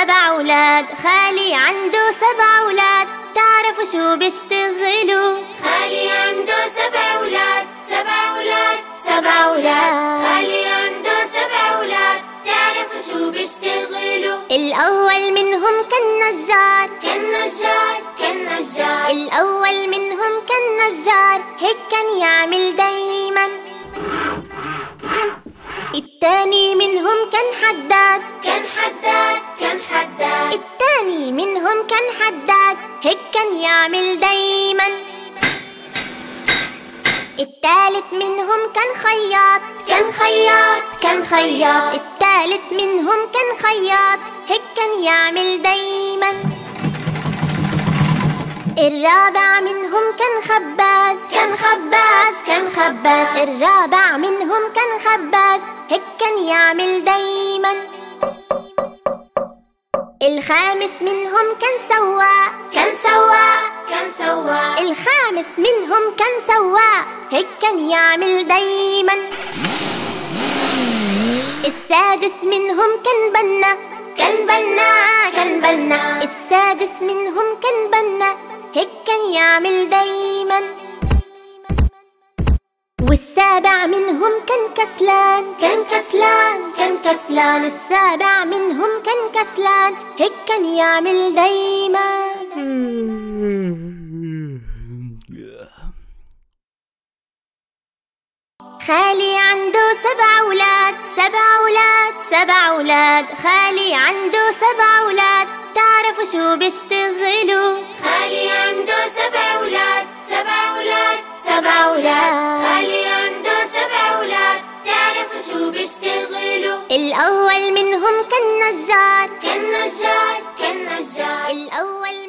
7 أولاد، خالي عنده 7 أولاد، تعرفوا شو بيشتغلوا؟ خالي عنده 7 أولاد، 7 أولاد، 7 أولاد، خالي عنده 7 أولاد، تعرفوا شو بيشتغلوا؟ الأول منهم كان نجار، كان نجار، كان نجار، الأول منهم كان نجار، هيك كان يعمل دايما. التاني منهم كان حداد، كان حداد، كان حداد، التاني منهم كان حداد، هيك كان يعمل دايما. التالت منهم كان خياط، كان خياط، كان خياط، التالت منهم كان خياط، هيك كان يعمل دايما. الرابع منهم كان خباز، كان خباز، كان خباز، الرابع منهم كان خباز، هيك كان يعمل دايما. الخامس منهم كان سواق، كان سواق، كان سواق، الخامس منهم كان سواق، هيك كان يعمل دايما. السادس منهم كان بنا، كان بنا، كان بنا، السادس منهم كان بنا، هيك كان يعمل دايما. والسابع منهم كان كسلان، كان كسلان، كان كسلان، السابع منهم كان كسلان، هيك كان يعمل دايما. خالي عنده 7 أولاد، 7 أولاد، 7 أولاد، خالي عنده 7 أولاد، تعرفوا شو بيشتغلوا؟ خالي عنده 7 أولاد، 7 أولاد، 7 أولاد، خالي عنده 7 أولاد، تعرفوا شو بيشتغلوا؟ الأول منهم كان نجار، كان نجار، كان نجار، الأول